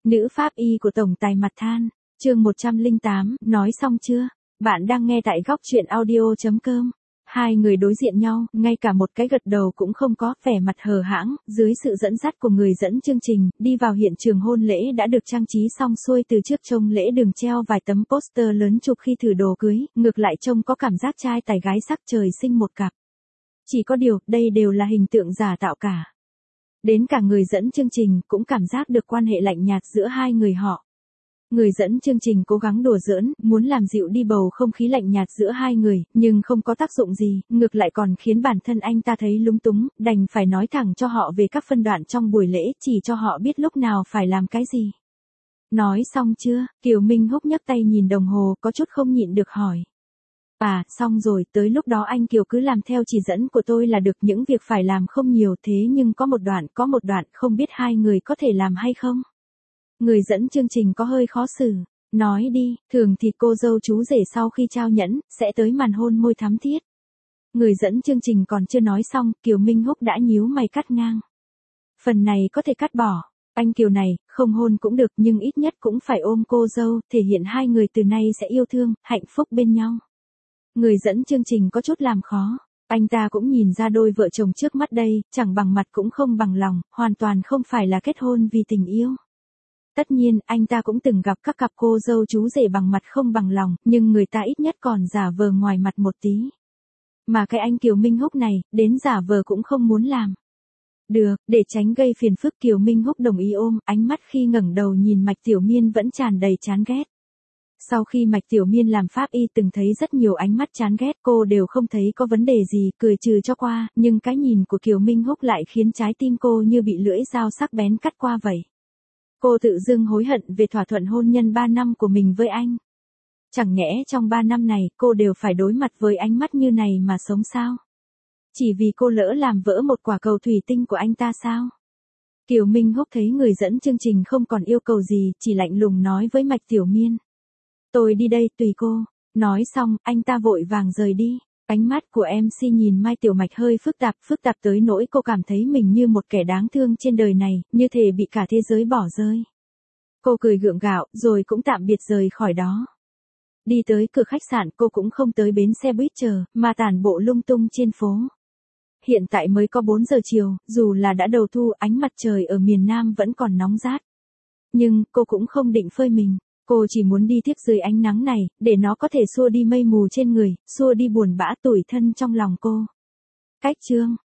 Nữ pháp y của tổng tài mặt than, chương 108, nói xong chưa? Bạn đang nghe tại góc truyện audio.com. Hai người đối diện nhau, ngay cả một cái gật đầu cũng không có, vẻ mặt hờ hãng, dưới sự dẫn dắt của người dẫn chương trình, đi vào hiện trường hôn lễ đã được trang trí xong xuôi. Từ trước trông lễ đường treo vài tấm poster lớn chụp khi thử đồ cưới, ngược lại trông có cảm giác trai tài gái sắc trời sinh một cặp. Chỉ có điều, đây đều là hình tượng giả tạo cả. Đến cả người dẫn chương trình cũng cảm giác được quan hệ lạnh nhạt giữa hai người họ. Người dẫn chương trình cố gắng đùa giỡn, muốn làm dịu đi bầu không khí lạnh nhạt giữa hai người, nhưng không có tác dụng gì, ngược lại còn khiến bản thân anh ta thấy lúng túng, đành phải nói thẳng cho họ về các phân đoạn trong buổi lễ, chỉ cho họ biết lúc nào phải làm cái gì. Nói xong chưa? Kiều Minh Húc nhấc tay nhìn đồng hồ, có chút không nhịn được hỏi. À, xong rồi, tới lúc đó anh Kiều cứ làm theo chỉ dẫn của tôi là được, những việc phải làm không nhiều thế nhưng có một đoạn không biết hai người có thể làm hay không? Người dẫn chương trình có hơi khó xử, nói đi, thường thì cô dâu chú rể sau khi trao nhẫn, sẽ tới màn hôn môi thắm thiết. Người dẫn chương trình còn chưa nói xong, Kiều Minh Húc đã nhíu mày cắt ngang. Phần này có thể cắt bỏ, anh Kiều này, không hôn cũng được nhưng ít nhất cũng phải ôm cô dâu, thể hiện hai người từ nay sẽ yêu thương, hạnh phúc bên nhau. Người dẫn chương trình có chút làm khó, anh ta cũng nhìn ra đôi vợ chồng trước mắt đây, chẳng bằng mặt cũng không bằng lòng, hoàn toàn không phải là kết hôn vì tình yêu. Tất nhiên, anh ta cũng từng gặp các cặp cô dâu chú rể bằng mặt không bằng lòng, nhưng người ta ít nhất còn giả vờ ngoài mặt một tí. Mà cái anh Kiều Minh Húc này, đến giả vờ cũng không muốn làm. Được, để tránh gây phiền phức Kiều Minh Húc đồng ý ôm, ánh mắt khi ngẩng đầu nhìn Mạch Tiểu Miên vẫn tràn đầy chán ghét. Sau khi Mạch Tiểu Miên làm pháp y từng thấy rất nhiều ánh mắt chán ghét, cô đều không thấy có vấn đề gì, cười trừ cho qua, nhưng cái nhìn của Kiều Minh Húc lại khiến trái tim cô như bị lưỡi dao sắc bén cắt qua vậy. Cô tự dưng hối hận về thỏa thuận hôn nhân 3 năm của mình với anh. Chẳng nhẽ trong 3 năm này cô đều phải đối mặt với ánh mắt như này mà sống sao? Chỉ vì cô lỡ làm vỡ một quả cầu thủy tinh của anh ta sao? Kiều Minh Húc thấy người dẫn chương trình không còn yêu cầu gì, chỉ lạnh lùng nói với Mạch Tiểu Miên. Tôi đi đây, tùy cô. Nói xong, anh ta vội vàng rời đi. Ánh mắt của MC nhìn Mai Tiểu Mạch hơi phức tạp tới nỗi cô cảm thấy mình như một kẻ đáng thương trên đời này, như thể bị cả thế giới bỏ rơi. Cô cười gượng gạo, rồi cũng tạm biệt rời khỏi đó. Đi tới cửa khách sạn cô cũng không tới bến xe buýt chờ, mà tản bộ lung tung trên phố. Hiện tại mới có 4 giờ chiều, dù là đã đầu thu, ánh mặt trời ở miền Nam vẫn còn nóng rát. Nhưng, cô cũng không định phơi mình. Cô chỉ muốn đi tiếp dưới ánh nắng này, để nó có thể xua đi mây mù trên người, xua đi buồn bã tủi thân trong lòng cô. Cách chương